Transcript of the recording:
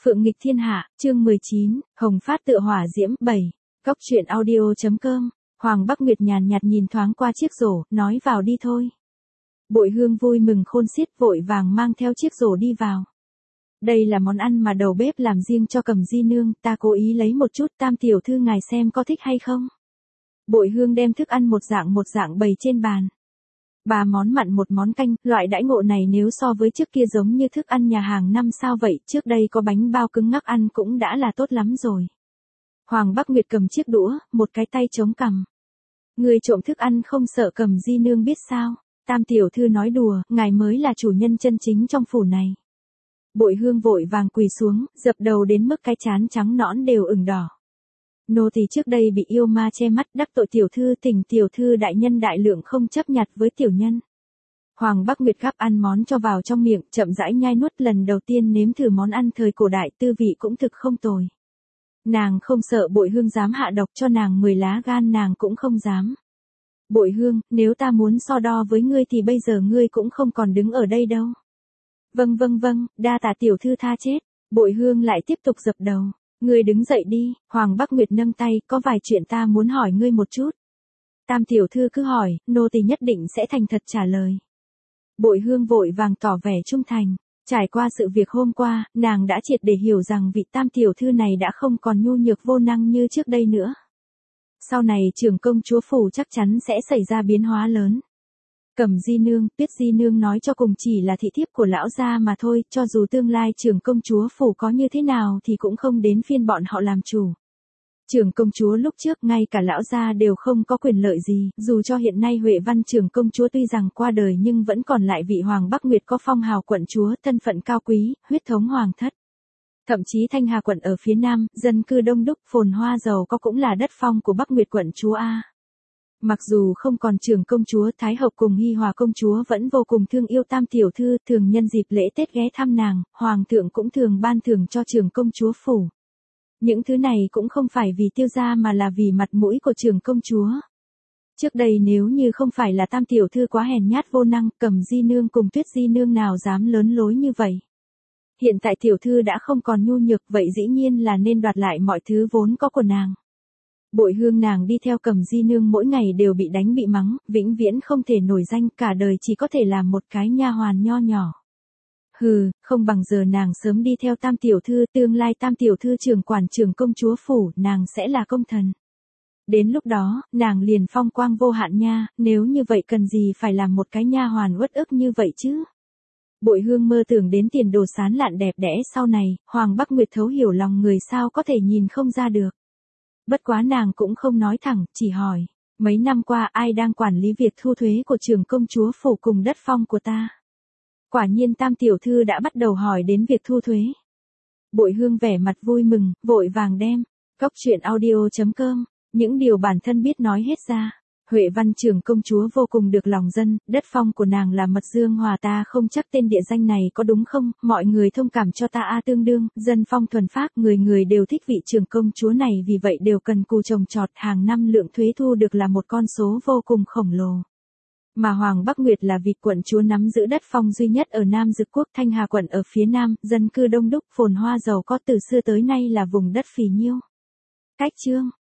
Phượng nghịch thiên hạ, chương 19, Hồng phát tựa hỏa diễm 7. Cóc truyện audio.com. Hoàng Bắc Nguyệt nhàn nhạt nhìn thoáng qua chiếc rổ, nói vào đi thôi. Bội Hương vui mừng khôn xiết vội vàng mang theo chiếc rổ đi vào. Đây là món ăn mà đầu bếp làm riêng cho Cẩm Di nương, ta cố ý lấy một chút, Tam tiểu thư ngài xem có thích hay không. Bội Hương đem thức ăn một dạng bày trên bàn. 3 món mặn 1 món canh, loại đãi ngộ này nếu so với trước kia giống như thức ăn nhà hàng 5 sao vậy, trước đây có bánh bao cứng ngắc ăn cũng đã là tốt lắm rồi. Hoàng Bắc Nguyệt cầm chiếc đũa, một cái tay chống cằm. Người trộm thức ăn không sợ Cẩm Di nương biết sao? Tam tiểu thư nói đùa, ngài mới là chủ nhân chân chính trong phủ này. Bội Hương vội vàng quỳ xuống, dập đầu đến mức cái trán trắng nõn đều ửng đỏ. Nô tỳ trước đây bị yêu ma che mắt, đắc tội tiểu thư, thỉnh tiểu thư đại nhân đại lượng không chấp nhặt với tiểu nhân. Hoàng Bắc Nguyệt gắp ăn món cho vào trong miệng, chậm rãi nhai nuốt, lần đầu tiên nếm thử món ăn thời cổ đại, tư vị cũng thực không tồi. Nàng không sợ Bội Hương dám hạ độc cho nàng 10 lá gan, nàng cũng không dám. Bội Hương, nếu ta muốn so đo với ngươi thì bây giờ ngươi cũng không còn đứng ở đây đâu. Vâng, đa tạ tiểu thư tha chết. Bội Hương lại tiếp tục dập đầu. Ngươi đứng dậy đi. Hoàng Bắc Nguyệt nâng tay, có vài chuyện ta muốn hỏi ngươi một chút. Tam tiểu thư cứ hỏi, nô tỳ nhất định sẽ thành thật trả lời. Bội Hương vội vàng tỏ vẻ trung thành. Trải qua sự việc hôm qua, nàng đã triệt để hiểu rằng vị Tam tiểu thư này đã không còn nhu nhược vô năng như trước đây nữa. Sau này trưởng công chúa phủ chắc chắn sẽ xảy ra biến hóa lớn. Cẩm Di nương, Tuyết Di nương nói cho cùng chỉ là thị thiếp của lão gia mà thôi, cho dù tương lai trưởng công chúa phủ có như thế nào thì cũng không đến phiên bọn họ làm chủ. Trưởng công chúa lúc trước ngay cả lão gia đều không có quyền lợi gì, dù cho hiện nay Huệ Văn trưởng công chúa tuy rằng qua đời nhưng vẫn còn lại vị Hoàng Bắc Nguyệt có phong hào quận chúa, thân phận cao quý, huyết thống hoàng thất. Thậm chí Thanh Hà quận ở phía nam, dân cư đông đúc, phồn hoa giàu có cũng là đất phong của Bắc Nguyệt quận chúa a. Mặc dù không còn trưởng công chúa, Thái hậu cùng Hi Hòa công chúa vẫn vô cùng thương yêu Tam tiểu thư, thường nhân dịp lễ Tết ghé thăm nàng, hoàng thượng cũng thường ban thưởng cho trưởng công chúa phủ. Những thứ này cũng không phải vì tiêu gia mà là vì mặt mũi của trưởng công chúa. Trước đây nếu như không phải là Tam tiểu thư quá hèn nhát vô năng, Cẩm Di nương cùng Tuyết Di nương nào dám lớn lối như vậy. Hiện tại tiểu thư đã không còn nhu nhược, vậy dĩ nhiên là nên đoạt lại mọi thứ vốn có của nàng. Bội Hương nàng đi theo Cẩm Di nương mỗi ngày đều bị đánh bị mắng, vĩnh viễn không thể nổi danh, cả đời chỉ có thể làm một cái nha hoàn nho nhỏ. Hừ, không bằng giờ nàng sớm đi theo Tam tiểu thư, tương lai Tam tiểu thư trưởng quản trưởng công chúa phủ, nàng sẽ là công thần. Đến lúc đó, nàng liền phong quang vô hạn nha, nếu như vậy cần gì phải làm một cái nha hoàn uất ức như vậy chứ. Bội Hương mơ tưởng đến tiền đồ sán lạn đẹp đẽ sau này, Hoàng Bắc Nguyệt thấu hiểu lòng người sao có thể nhìn không ra được. Bất quá nàng cũng không nói thẳng, chỉ hỏi, mấy năm qua ai đang quản lý việc thu thuế của trưởng công chúa phủ cùng đất phong của ta? Quả nhiên Tam tiểu thư đã bắt đầu hỏi đến việc thu thuế. Bội Hương vẻ mặt vui mừng, vội vàng đem, cóc truyện audio.com, những điều bản thân biết nói hết ra. Huệ Văn trưởng công chúa vô cùng được lòng dân, đất phong của nàng là Mật Dương Hòa, ta không chắc tên địa danh này có đúng không, mọi người thông cảm cho ta a, tương đương, dân phong thuần phác, người người đều thích vị trưởng công chúa này, vì vậy đều cần cù trồng trọt, hàng năm lượng thuế thu được là một con số vô cùng khổng lồ. Mà Hoàng Bắc Nguyệt là vị quận chúa nắm giữ đất phong duy nhất ở Nam Dực Quốc, Thanh Hà quận ở phía nam, dân cư đông đúc, phồn hoa giàu có, từ xưa tới nay là vùng đất phì nhiêu. Cách chương